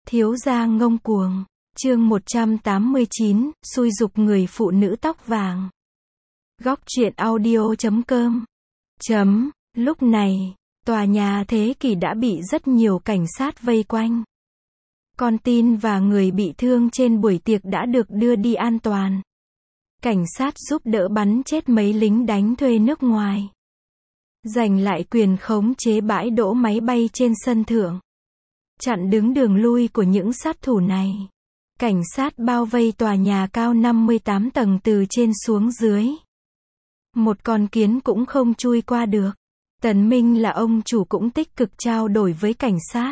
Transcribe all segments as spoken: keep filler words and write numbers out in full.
Thiếu gia ngông cuồng. Chương một trăm tám mươi chín, xui giục người phụ nữ tóc vàng. Góc truyện audio chấm com. Chấm, lúc này, tòa nhà thế kỷ đã bị rất nhiều cảnh sát vây quanh. Con tin và người bị thương trên buổi tiệc đã được đưa đi an toàn. Cảnh sát giúp đỡ bắn chết mấy lính đánh thuê nước ngoài. Giành lại quyền khống chế bãi đỗ máy bay trên sân thượng. Chặn đứng đường lui của những sát thủ này. Cảnh sát bao vây tòa nhà cao năm mươi tám tầng từ trên xuống dưới. Một con kiến cũng không chui qua được. Tần Minh là ông chủ cũng tích cực trao đổi với cảnh sát.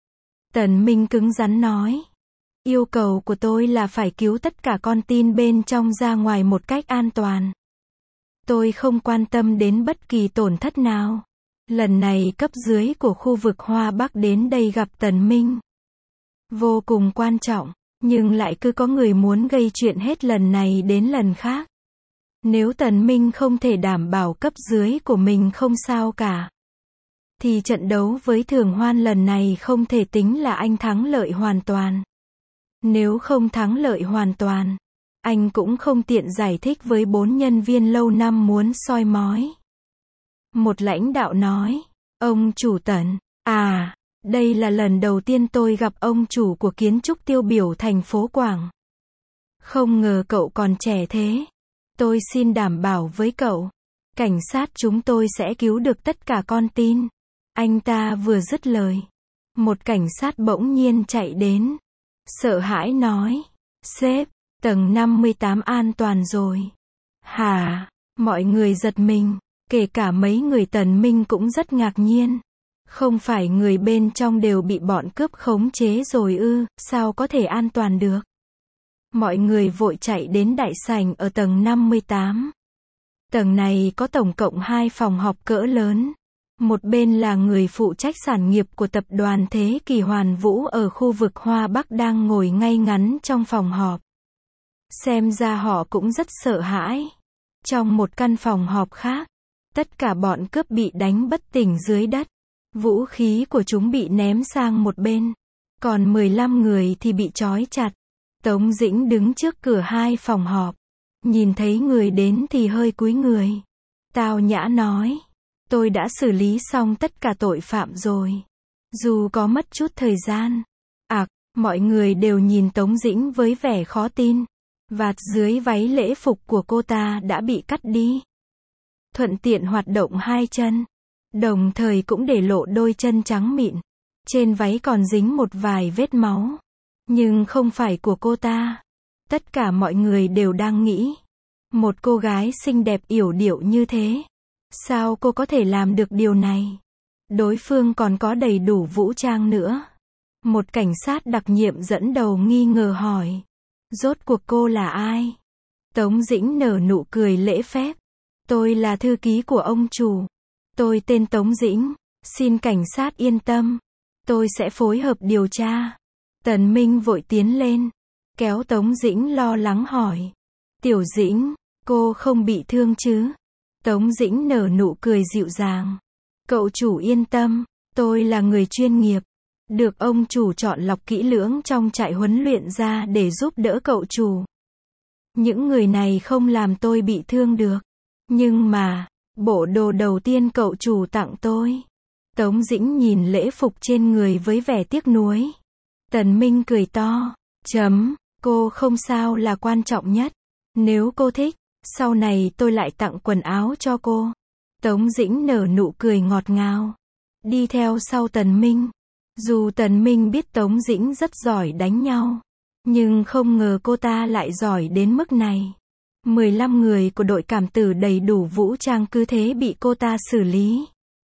Tần Minh cứng rắn nói. Yêu cầu của tôi là phải cứu tất cả con tin bên trong ra ngoài một cách an toàn. Tôi không quan tâm đến bất kỳ tổn thất nào. Lần này cấp dưới của khu vực Hoa Bắc đến đây gặp Tần Minh. Vô cùng quan trọng, nhưng lại cứ có người muốn gây chuyện hết lần này đến lần khác. Nếu Tần Minh không thể đảm bảo cấp dưới của mình không sao cả, thì trận đấu với Thường Hoan lần này không thể tính là anh thắng lợi hoàn toàn. Nếu không thắng lợi hoàn toàn, anh cũng không tiện giải thích với bốn nhân viên lâu năm muốn soi mói. Một lãnh đạo nói, ông chủ Tần, à, đây là lần đầu tiên tôi gặp ông chủ của kiến trúc tiêu biểu thành phố Quảng. Không ngờ cậu còn trẻ thế. Tôi xin đảm bảo với cậu, cảnh sát chúng tôi sẽ cứu được tất cả con tin. Anh ta vừa dứt lời, một cảnh sát bỗng nhiên chạy đến. Sợ hãi nói, sếp, tầng năm mươi tám an toàn rồi. Hả? Mọi người giật mình, kể cả mấy người Tần Minh cũng rất ngạc nhiên. Không phải người bên trong đều bị bọn cướp khống chế rồi ư, sao có thể an toàn được? Mọi người vội chạy đến đại sảnh ở tầng năm mươi tám. Tầng này có tổng cộng hai phòng họp cỡ lớn. Một bên là người phụ trách sản nghiệp của tập đoàn Thế Kỷ Hoàn Vũ ở khu vực Hoa Bắc đang ngồi ngay ngắn trong phòng họp. Xem ra họ cũng rất sợ hãi. Trong một căn phòng họp khác, tất cả bọn cướp bị đánh bất tỉnh dưới đất. Vũ khí của chúng bị ném sang một bên. Còn mười lăm người thì bị trói chặt. Tống Dĩnh đứng trước cửa hai phòng họp. Nhìn thấy người đến thì hơi cúi người. Tao nhã nói. Tôi đã xử lý xong tất cả tội phạm rồi. Dù có mất chút thời gian. Ặc, mọi người đều nhìn Tống Dĩnh với vẻ khó tin. Vạt dưới váy lễ phục của cô ta đã bị cắt đi. Thuận tiện hoạt động hai chân. Đồng thời cũng để lộ đôi chân trắng mịn. Trên váy còn dính một vài vết máu. Nhưng không phải của cô ta. Tất cả mọi người đều đang nghĩ. Một cô gái xinh đẹp yểu điệu như thế. Sao cô có thể làm được điều này? Đối phương còn có đầy đủ vũ trang nữa. Một cảnh sát đặc nhiệm dẫn đầu nghi ngờ hỏi. Rốt cuộc cô là ai? Tống Dĩnh nở nụ cười lễ phép. Tôi là thư ký của ông chủ. Tôi tên Tống Dĩnh. Xin cảnh sát yên tâm. Tôi sẽ phối hợp điều tra. Tần Minh vội tiến lên. Kéo Tống Dĩnh lo lắng hỏi. Tiểu Dĩnh, cô không bị thương chứ? Tống Dĩnh nở nụ cười dịu dàng. Cậu chủ yên tâm. Tôi là người chuyên nghiệp. Được ông chủ chọn lọc kỹ lưỡng trong trại huấn luyện ra để giúp đỡ cậu chủ. Những người này không làm tôi bị thương được. Nhưng mà, bộ đồ đầu tiên cậu chủ tặng tôi. Tống Dĩnh nhìn lễ phục trên người với vẻ tiếc nuối. Tần Minh cười to. Chấm, cô không sao là quan trọng nhất. Nếu cô thích, sau này tôi lại tặng quần áo cho cô. Tống Dĩnh nở nụ cười ngọt ngào. Đi theo sau Tần Minh. Dù Tần Minh biết Tống Dĩnh rất giỏi đánh nhau. Nhưng không ngờ cô ta lại giỏi đến mức này. mười lăm người của đội cảm tử đầy đủ vũ trang cứ thế bị cô ta xử lý.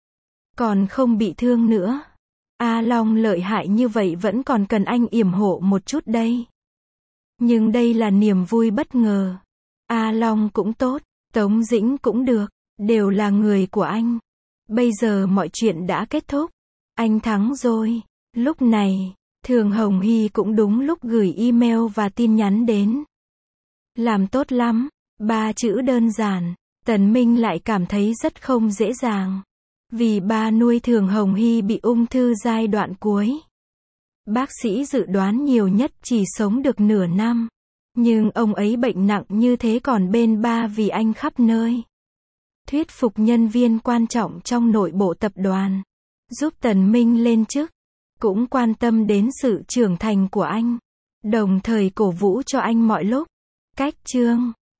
Còn không bị thương nữa. A Long lợi hại như vậy vẫn còn cần anh yểm hộ một chút đây. Nhưng đây là niềm vui bất ngờ. A Long cũng tốt, Tống Dĩnh cũng được, đều là người của anh. Bây giờ mọi chuyện đã kết thúc. Anh thắng rồi. Lúc này, Thường Hồng Hy cũng đúng lúc gửi email và tin nhắn đến. Làm tốt lắm, ba chữ đơn giản. Tần Minh lại cảm thấy rất không dễ dàng. Vì ba nuôi Thường Hồng Hy bị ung thư giai đoạn cuối. Bác sĩ dự đoán nhiều nhất chỉ sống được nửa năm. Nhưng ông ấy bệnh nặng như thế còn bên ba vì anh khắp nơi. Thuyết phục nhân viên quan trọng trong nội bộ tập đoàn. Giúp Tần Minh lên chức. Cũng quan tâm đến sự trưởng thành của anh. Đồng thời cổ vũ cho anh mọi lúc. Cách chương